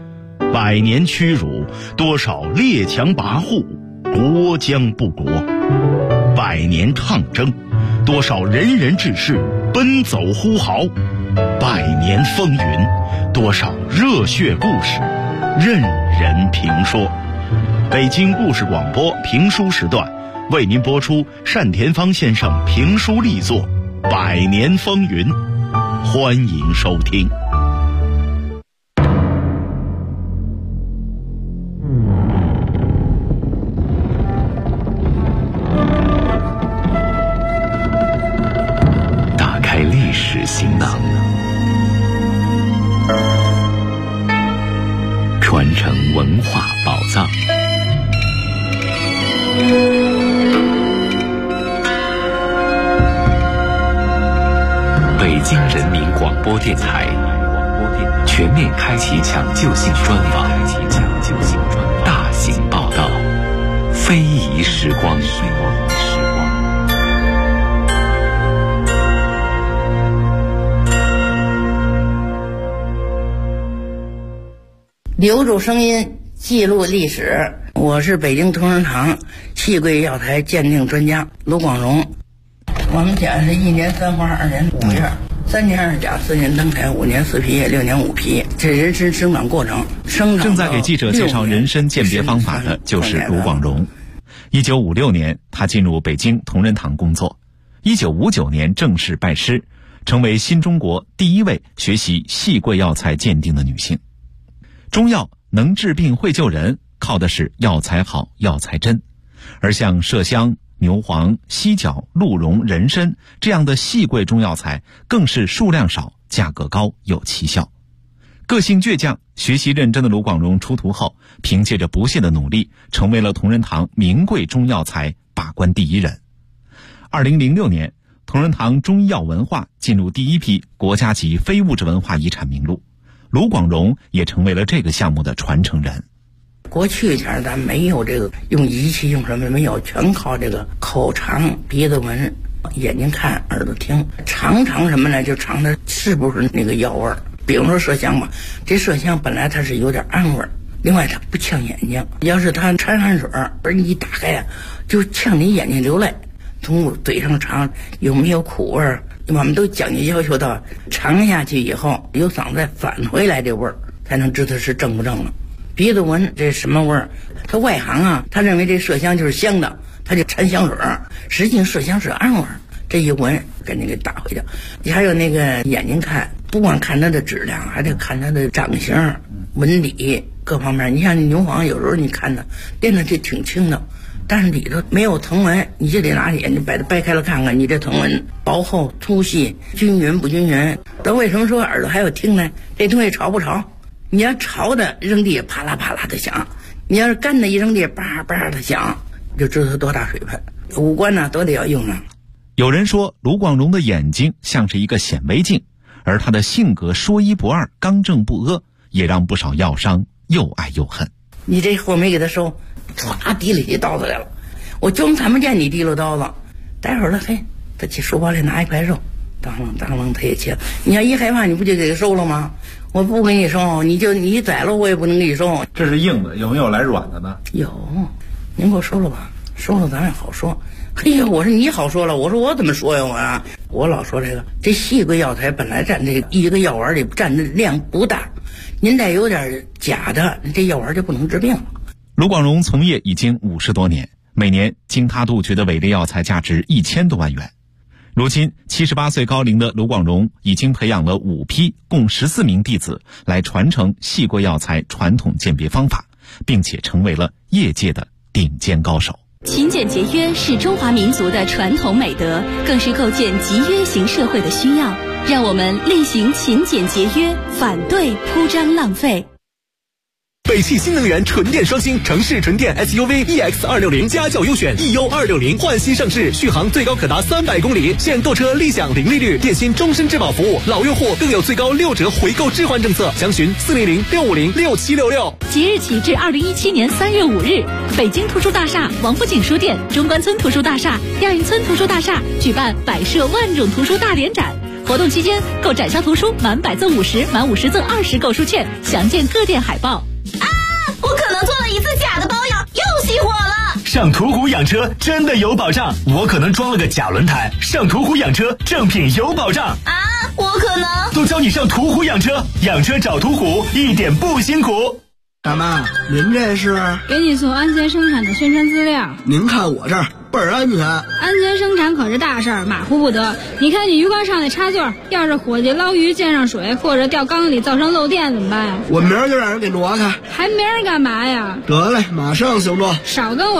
；100年屈辱，多少列强跋扈，国将不国；100年抗争， 多少仁人志士奔走呼号，百年风云，多少热血故事任人评说。北京故事广播评书时段为您播出单田芳先生评书力作《百年风云》，欢迎收听。 打开历史行囊，传承文化宝藏。北京人民广播电台全面开启抢救性专访，大型报道，非遗时光。 留住声音，记录历史。我是北京同仁堂戏柜药材鉴定专家卢广荣。我们家是1年3花2年5月，3年2甲4年登台5年4批6年5批，这人参生长过程。 正在给记者介绍人参鉴别方法的就是卢广荣。1956年，他进入北京同仁堂工作。1959年正式拜师，成为新中国第一位学习戏柜药材鉴定的女性。中药能治病会救人，靠的是药材好、药材真。而像麝香、牛黄、犀角、鹿茸、人参这样的细贵中药材，更是数量少、价格高、有奇效。个性倔强、学习认真的卢广荣出徒后，凭借着不懈的努力，成为了同仁堂名贵中药材把关第一人。2006年，同仁堂中医药文化进入第一批国家级非物质文化遗产名录，卢广荣也成为了这个项目的传承人。 过去前咱没有这个用仪器用什么没有，全靠这个口尝、鼻子闻、眼睛看、耳朵听。尝什么呢？就尝它是不是那个药味儿。比如说麝香吧，这麝香本来它是有点暗味儿，另外它不呛眼睛。要是它掺汗水，而你一打开呀，就呛你眼睛流泪。从嘴上尝有没有苦味儿，我们都讲究要求到尝下去以后，由嗓子再返回来这味儿，才能知道是正不正了。鼻子闻这什么味儿？他外行啊，他认为这麝香就是香的，他就掺香水儿，实际上麝香是暗味儿。这一闻，赶紧给打回去。你还有那个眼睛看，不光看它的质量，还得看它的长相、纹理各方面。你像牛黄，有时候你看它练的就挺轻的，但是里头没有藤纹，你就得拿眼睛把它掰开了看看，你这藤纹薄厚、粗细、均匀不均匀。但为什么说耳朵还有听呢？这东西潮不潮？你要潮的扔地啪啦啪啦的响，你要是干的一扔地叭叭的响，就知道它多大水分。五官呢都得要用上。 有人说卢广荣的眼睛像是一个显微镜，而他的性格说一不二、刚正不阿，也让不少药商又爱又恨。 你这货没给他收，唰提了起刀子来了，我就看不见你提溜刀子。待会儿了，嘿，他去书包里拿一块肉，当啷当啷他也切。你要一害怕，你不就给他收了吗？我不给你收，你宰了我也不能给你收。 这是硬的，有没有来软的呢？ 有，您给我收了吧，收了咱也好说。嘿呀，我说你好说了，我说我怎么说呀？我老说这细贵药材本来占这一个药丸里占的量不大，您再有点假的，这药丸就不能治病了。 卢广荣从业已经50多年，每年经他杜绝的伪劣药材价值1000多万元。如今78岁高龄的卢广荣已经培养了5批共14名弟子来传承细贵药材传统鉴别方法，并且成为了业界的顶尖高手。 勤俭节约是中华民族的传统美德，更是构建集约型社会的需要。让我们厉行勤俭节约，反对铺张浪费。 北汽新能源纯电双星城市纯电 SUV EX260家轿优选 EU260焕新上市，续航最高可达300公里，现购车立享零利率，电信终身质保服务，老用户更有最高6折回购置换政策。详询400-650-6766。 即日起至2017年3月5日，北京图书大厦、王府井书店、中关村图书大厦、亚运村图书大厦举办摆设万种图书大联展。活动期间，购展销图书满100赠50，满50赠20购书券，详见各店海报。 我可能做了一次假的保养，又熄火了。 上途虎养车真的有保障，我可能装了个假轮胎，上途虎养车正品有保障啊！我可能都教你上途虎养车，养车找途虎一点不辛苦。 大妈，您这是？ 给你送安全生产的宣传资料。 您看我这儿倍儿安全。 安全生产可是大事儿，马虎不得。你看你鱼缸上那插座，要是伙计捞鱼溅上水，或者掉缸里造成漏电怎么办呀？ 我明儿就让人给挪开。 还明儿干嘛呀？ 得嘞，马上行动。 少跟我